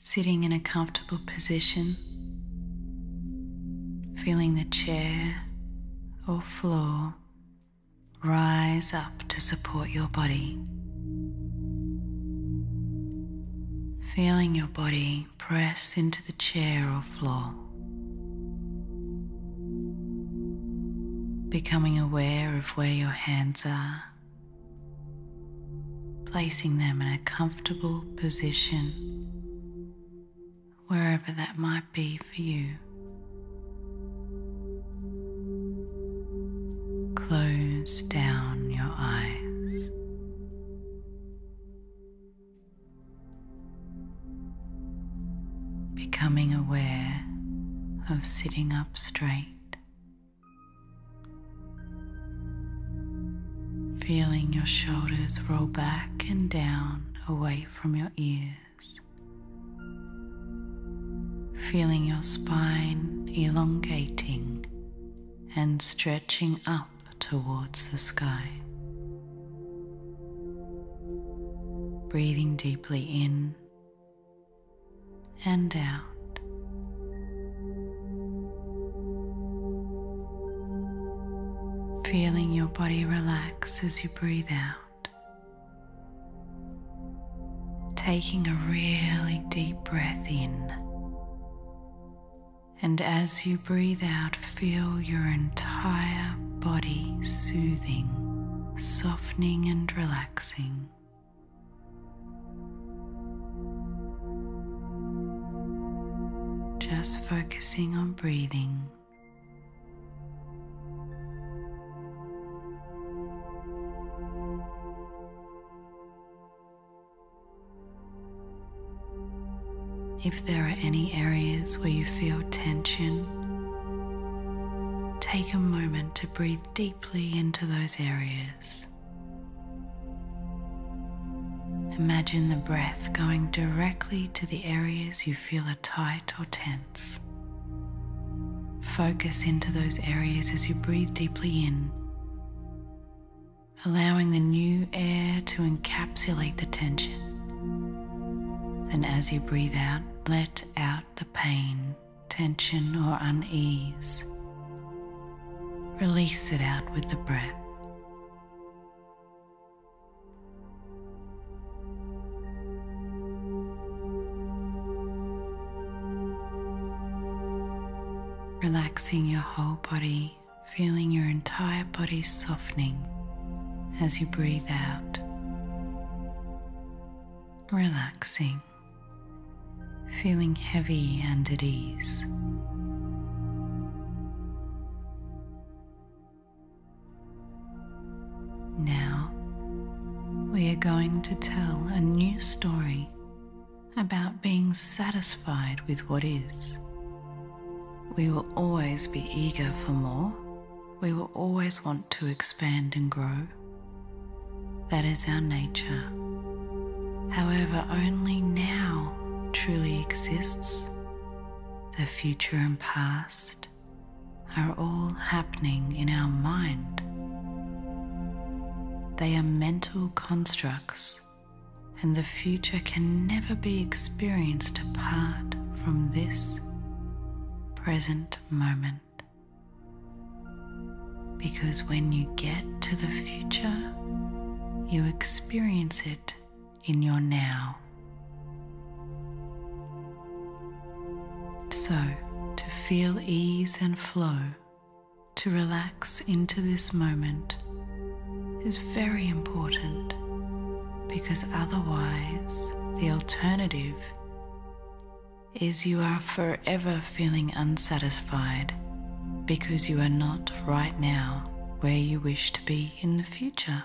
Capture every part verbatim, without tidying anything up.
Sitting in a comfortable position, feeling the chair or floor rise up to support your body. Feeling your body press into the chair or floor. Becoming aware of where your hands are, placing them in a comfortable position, wherever that might be for you. Close down your eyes. Becoming aware of sitting up straight. Feeling your shoulders roll back and down away from your ears. Feeling your spine elongating and stretching up towards the sky. Breathing deeply in and out. Feeling your body relax as you breathe out. Taking a really deep breath in. And as you breathe out, feel your entire body soothing, softening and relaxing. Just focusing on breathing. If there are any areas where you feel tension, take a moment to breathe deeply into those areas. Imagine the breath going directly to the areas you feel are tight or tense. Focus into those areas as you breathe deeply in, allowing the new air to encapsulate the tension. Then as you breathe out, let out the pain, tension or unease. Release it out with the breath. Relaxing your whole body, feeling your entire body softening as you breathe out. Relaxing. Feeling heavy and at ease. Now, we are going to tell a new story about being satisfied with what is. We will always be eager for more. We will always want to expand and grow. That is our nature. However, only now truly exists. The future and past are all happening in our mind. They are mental constructs, and the future can never be experienced apart from this present moment. Because when you get to the future, you experience it in your now. So, to feel ease and flow, to relax into this moment is very important, because otherwise the alternative is you are forever feeling unsatisfied because you are not right now where you wish to be in the future.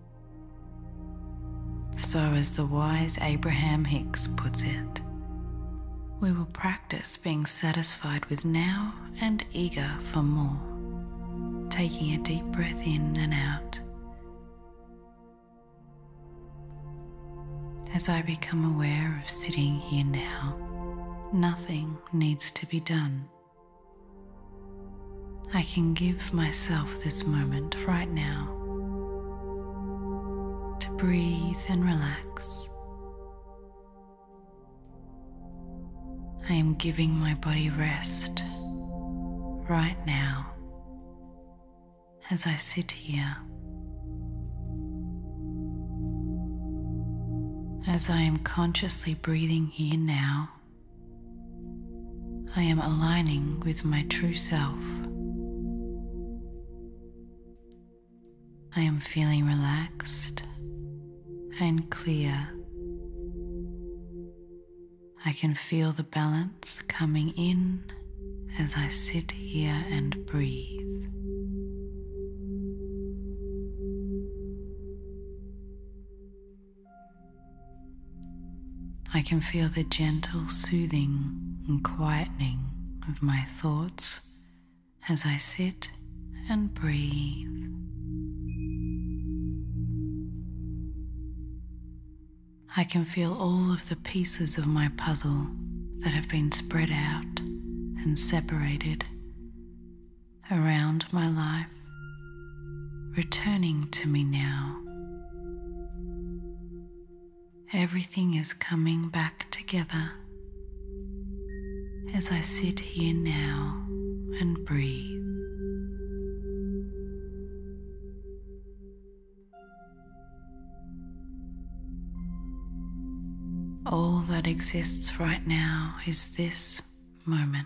So, as the wise Abraham Hicks puts it, we will practice being satisfied with now and eager for more, taking a deep breath in and out. As I become aware of sitting here now, nothing needs to be done. I can give myself this moment right now to breathe and relax. I am giving my body rest right now as I sit here. As I am consciously breathing here now, I am aligning with my true self. I am feeling relaxed and clear. I can feel the balance coming in as I sit here and breathe. I can feel the gentle soothing and quietening of my thoughts as I sit and breathe. I can feel all of the pieces of my puzzle that have been spread out and separated around my life returning to me now. Everything is coming back together as I sit here now and breathe. All that exists right now is this moment.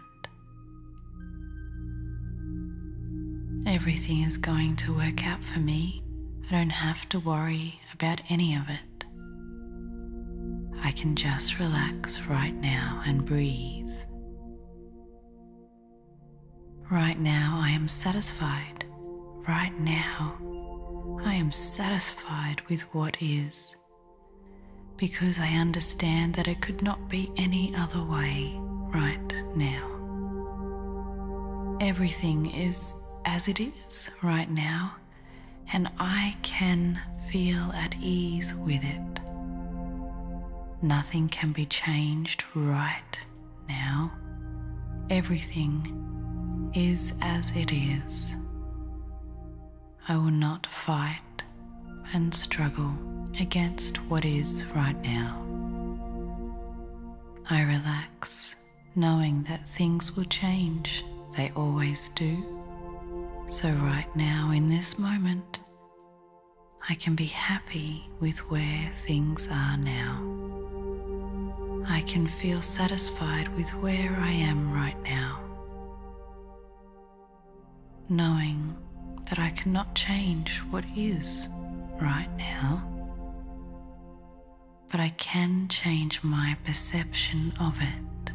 Everything is going to work out for me. I don't have to worry about any of it. I can just relax right now and breathe. Right now I am satisfied. Right now I am satisfied with what is, because I understand that it could not be any other way right now. Everything is as it is right now, and I can feel at ease with it. Nothing can be changed right now. Everything is as it is. I will not fight and struggle against what is right now. I relax, knowing that things will change. They always do. So right now, in this moment, I can be happy with where things are now. I can feel satisfied with where I am right now, knowing that I cannot change what is right now, but I can change my perception of it.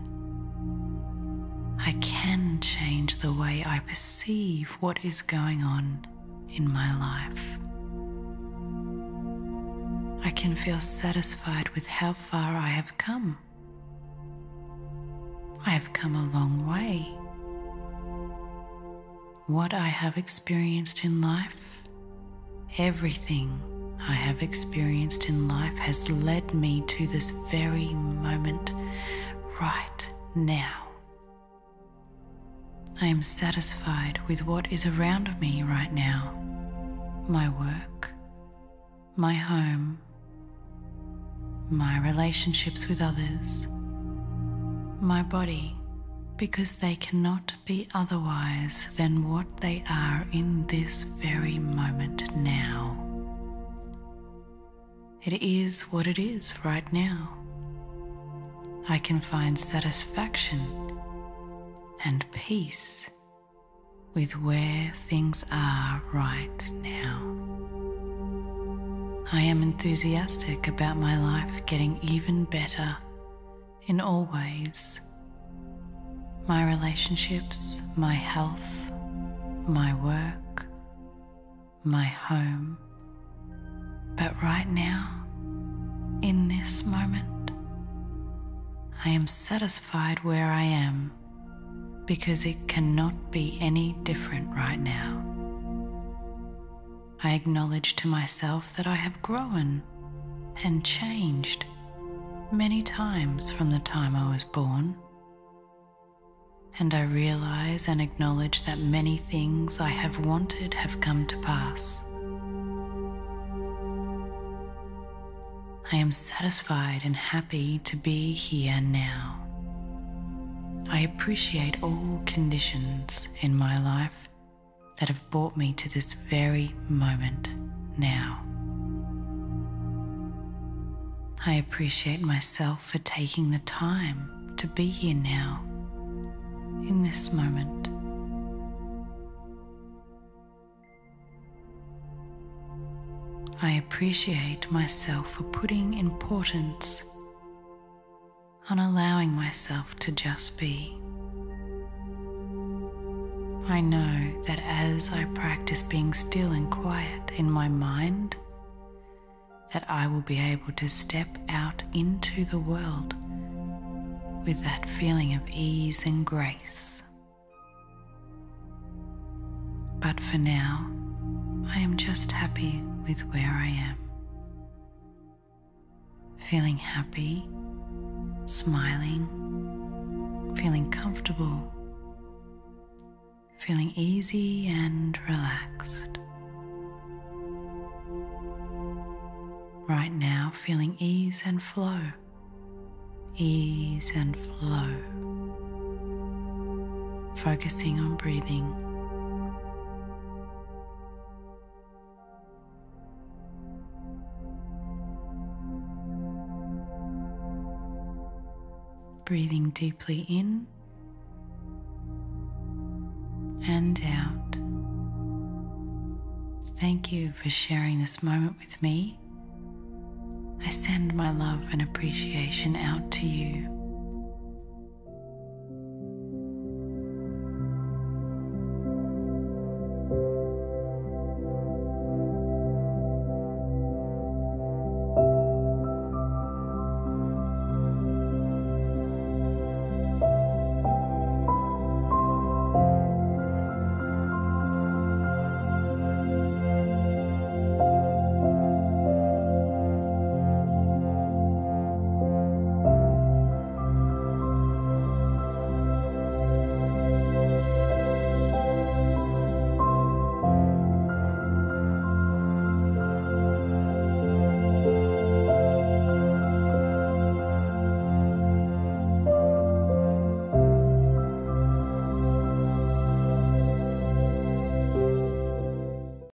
I can change the way I perceive what is going on in my life. I can feel satisfied with how far I have come. I have come a long way. What I have experienced in life, everything I have experienced in life has led me to this very moment right now. I am satisfied with what is around me right now. My work, my home, my relationships with others, my body, because they cannot be otherwise than what they are in this very moment now. It is what it is right now. I can find satisfaction and peace with where things are right now. I am enthusiastic about my life getting even better in all ways. My relationships, my health, my work, my home. But right now, in this moment, I am satisfied where I am, because it cannot be any different right now. I acknowledge to myself that I have grown and changed many times from the time I was born. And I realize and acknowledge that many things I have wanted have come to pass. I am satisfied and happy to be here now. I appreciate all conditions in my life that have brought me to this very moment now. I appreciate myself for taking the time to be here now, in this moment. I appreciate myself for putting importance on allowing myself to just be. I know that as I practice being still and quiet in my mind, that I will be able to step out into the world with that feeling of ease and grace. But for now, I am just happy with where I am. Feeling happy, smiling, feeling comfortable, feeling easy and relaxed. Right now, feeling ease and flow, ease and flow. Focusing on breathing. Breathing deeply in and out. Thank you for sharing this moment with me. I send my love and appreciation out to you.